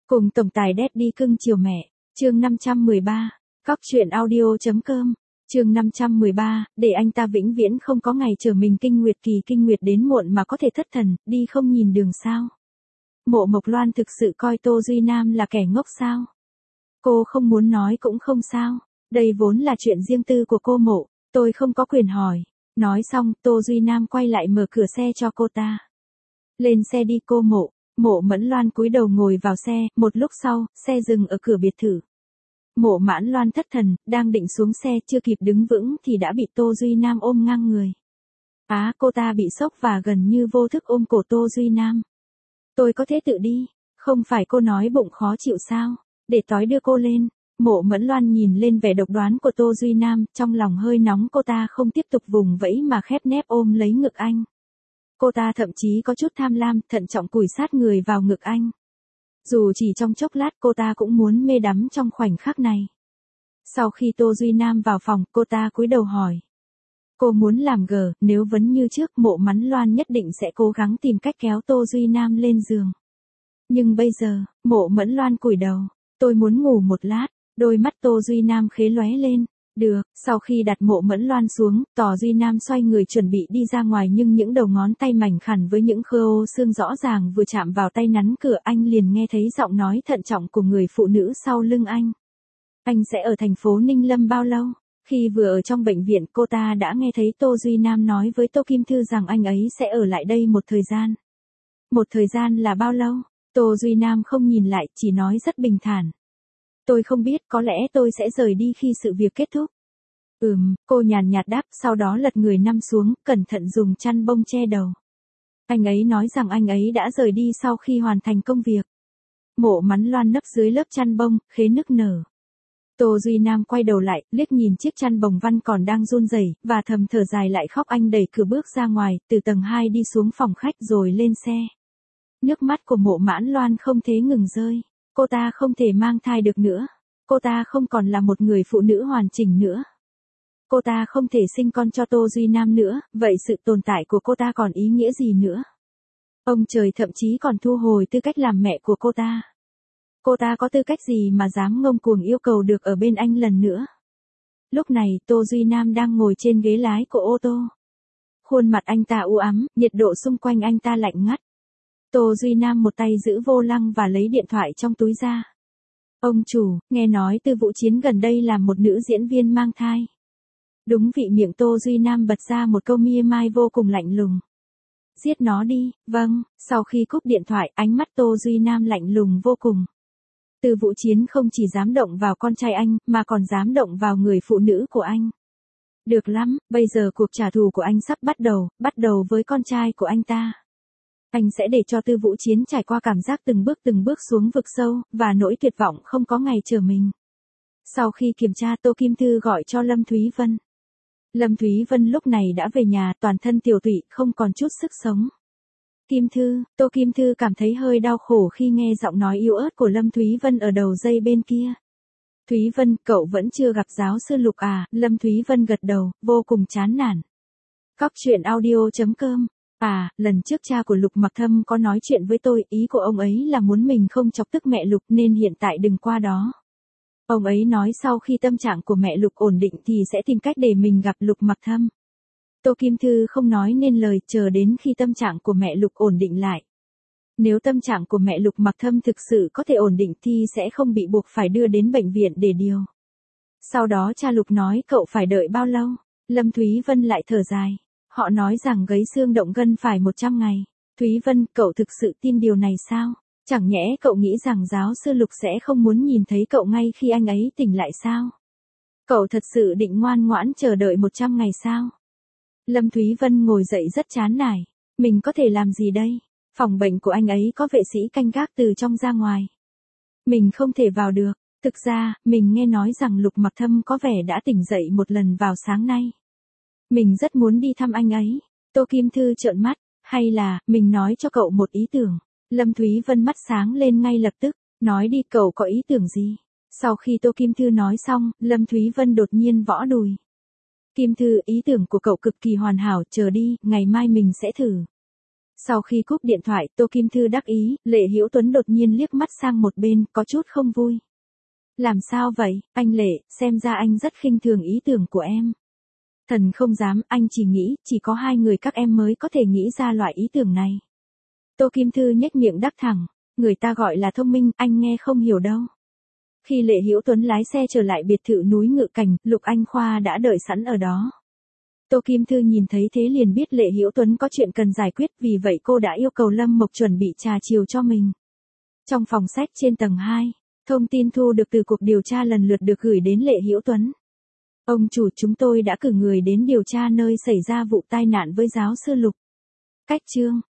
Cùng tổng tài Daddy cưng chiều mẹ, chương 513, Cóc truyện audio.com, chương 513, để anh ta vĩnh viễn không có ngày chờ mình kinh nguyệt đến muộn mà có thể thất thần, đi không nhìn đường sao. Mộ Mộc Loan thực sự coi Tô Duy Nam là kẻ ngốc sao? Cô không muốn nói cũng không sao, đây vốn là chuyện riêng tư của cô Mộ, tôi không có quyền hỏi. Nói xong, Tô Duy Nam quay lại mở cửa xe cho cô ta. Lên xe đi cô Mộ. Mộ Mẫn Loan cúi đầu ngồi vào xe, một lúc sau, xe dừng ở cửa biệt thự. Mộ Mãn Loan thất thần, đang định xuống xe, chưa kịp đứng vững thì đã bị Tô Duy Nam ôm ngang người. Cô ta bị sốc và gần như vô thức ôm cổ Tô Duy Nam. Tôi có thể tự đi, không phải cô nói bụng khó chịu sao, để tói đưa cô lên. Mộ Mẫn Loan nhìn lên vẻ độc đoán của Tô Duy Nam, trong lòng hơi nóng, cô ta không tiếp tục vùng vẫy mà khép nép ôm lấy ngực anh. Cô ta thậm chí có chút tham lam, thận trọng cùi sát người vào ngực anh. Dù chỉ trong chốc lát cô ta cũng muốn mê đắm trong khoảnh khắc này. Sau khi Tô Duy Nam vào phòng, cô ta cúi đầu hỏi. Cô muốn làm gờ, nếu vẫn như trước, Mộ Mẫn Loan nhất định sẽ cố gắng tìm cách kéo Tô Duy Nam lên giường. Nhưng bây giờ, Mộ Mẫn Loan cúi đầu. Tôi muốn ngủ một lát, đôi mắt Tô Duy Nam khế lóe lên. Được, sau khi đặt Mộ Mẫn Loan xuống, Tô Duy Nam xoay người chuẩn bị đi ra ngoài, nhưng những đầu ngón tay mảnh khảnh với những khơ ô xương rõ ràng vừa chạm vào tay nắn cửa, anh liền nghe thấy giọng nói thận trọng của người phụ nữ sau lưng anh. Anh sẽ ở thành phố Ninh Lâm bao lâu? Khi vừa ở trong bệnh viện, cô ta đã nghe thấy Tô Duy Nam nói với Tô Kim Thư rằng anh ấy sẽ ở lại đây một thời gian. Một thời gian là bao lâu? Tô Duy Nam không nhìn lại, chỉ nói rất bình thản. Tôi không biết, có lẽ tôi sẽ rời đi khi sự việc kết thúc. Cô nhàn nhạt đáp, sau đó lật người nằm xuống, cẩn thận dùng chăn bông che đầu. Anh ấy nói rằng anh ấy đã rời đi sau khi hoàn thành công việc. Mộ Mẫn Loan nấp dưới lớp chăn bông, khế nức nở. Tô Duy Nam quay đầu lại, liếc nhìn chiếc chăn bồng văn còn đang run rẩy, và thầm thở dài lại khóc. Anh đẩy cửa bước ra ngoài, từ tầng 2 đi xuống phòng khách rồi lên xe. Nước mắt của Mộ Mẫn Loan không thể ngừng rơi. Cô ta không thể mang thai được nữa. Cô ta không còn là một người phụ nữ hoàn chỉnh nữa. Cô ta không thể sinh con cho Tô Duy Nam nữa, vậy sự tồn tại của cô ta còn ý nghĩa gì nữa? Ông trời thậm chí còn thu hồi tư cách làm mẹ của cô ta. Cô ta có tư cách gì mà dám ngông cuồng yêu cầu được ở bên anh lần nữa? Lúc này, Tô Duy Nam đang ngồi trên ghế lái của ô tô. Khuôn mặt anh ta u ám, nhiệt độ xung quanh anh ta lạnh ngắt. Tô Duy Nam một tay giữ vô lăng và lấy điện thoại trong túi ra. Ông chủ, nghe nói Tư Vũ Chiến gần đây là một nữ diễn viên mang thai. Đúng vị, miệng Tô Duy Nam bật ra một câu mỉa mai vô cùng lạnh lùng. Giết nó đi, vâng. Sau khi cúp điện thoại, ánh mắt Tô Duy Nam lạnh lùng vô cùng. Tư Vũ Chiến không chỉ dám động vào con trai anh, mà còn dám động vào người phụ nữ của anh. Được lắm, bây giờ cuộc trả thù của anh sắp bắt đầu với con trai của anh ta. Anh sẽ để cho Tư Vũ Chiến trải qua cảm giác từng bước xuống vực sâu, và nỗi tuyệt vọng không có ngày chờ mình. Sau khi kiểm tra, Tô Kim Thư gọi cho Lâm Thúy Vân. Lâm Thúy Vân lúc này đã về nhà, toàn thân tiểu tụy, không còn chút sức sống. Kim Thư, Tô Kim Thư cảm thấy hơi đau khổ khi nghe giọng nói yếu ớt của Lâm Thúy Vân ở đầu dây bên kia. Thúy Vân, cậu vẫn chưa gặp giáo sư Lục à? Lâm Thúy Vân gật đầu, vô cùng chán nản. Cóc truyện audio.com. Lần trước cha của Lục Mặc Thâm có nói chuyện với tôi, ý của ông ấy là muốn mình không chọc tức mẹ Lục nên hiện tại đừng qua đó. Ông ấy nói sau khi tâm trạng của mẹ Lục ổn định thì sẽ tìm cách để mình gặp Lục Mặc Thâm. Tô Kim Thư không nói nên lời, chờ đến khi tâm trạng của mẹ Lục ổn định lại. Nếu tâm trạng của mẹ Lục Mặc Thâm thực sự có thể ổn định thì sẽ không bị buộc phải đưa đến bệnh viện để điều. Sau đó cha Lục nói cậu phải đợi bao lâu? Lâm Thúy Vân lại thở dài. Họ nói rằng gãy xương động gân phải 100 ngày. Thúy Vân, cậu thực sự tin điều này sao? Chẳng nhẽ cậu nghĩ rằng giáo sư Lục sẽ không muốn nhìn thấy cậu ngay khi anh ấy tỉnh lại sao? Cậu thật sự định ngoan ngoãn chờ đợi 100 ngày sao? Lâm Thúy Vân ngồi dậy rất chán nản. Mình có thể làm gì đây? Phòng bệnh của anh ấy có vệ sĩ canh gác từ trong ra ngoài. Mình không thể vào được. Thực ra, mình nghe nói rằng Lục Mặc Thâm có vẻ đã tỉnh dậy một lần vào sáng nay. Mình rất muốn đi thăm anh ấy. Tô Kim Thư trợn mắt. Hay là, mình nói cho cậu một ý tưởng. Lâm Thúy Vân mắt sáng lên ngay lập tức. Nói đi, cậu có ý tưởng gì? Sau khi Tô Kim Thư nói xong, Lâm Thúy Vân đột nhiên võ đùi. Kim Thư, ý tưởng của cậu cực kỳ hoàn hảo, chờ đi, ngày mai mình sẽ thử. Sau khi cúp điện thoại, Tô Kim Thư đắc ý, Lệ Hữu Tuấn đột nhiên liếc mắt sang một bên, có chút không vui. Làm sao vậy, anh Lệ, xem ra anh rất khinh thường ý tưởng của em. Thần không dám, anh chỉ nghĩ, chỉ có hai người các em mới có thể nghĩ ra loại ý tưởng này. Tô Kim Thư nhếch miệng đáp thẳng, người ta gọi là thông minh, anh nghe không hiểu đâu. Khi Lệ Hữu Tuấn lái xe trở lại biệt thự núi Ngự Cảnh, Lục Anh Khoa đã đợi sẵn ở đó. Tô Kim Thư nhìn thấy thế liền biết Lệ Hữu Tuấn có chuyện cần giải quyết, vì vậy cô đã yêu cầu Lâm Mộc chuẩn bị trà chiều cho mình. Trong phòng sách trên tầng 2, thông tin thu được từ cuộc điều tra lần lượt được gửi đến Lệ Hữu Tuấn. Ông chủ, chúng tôi đã cử người đến điều tra nơi xảy ra vụ tai nạn với giáo sư Lục. Cách chương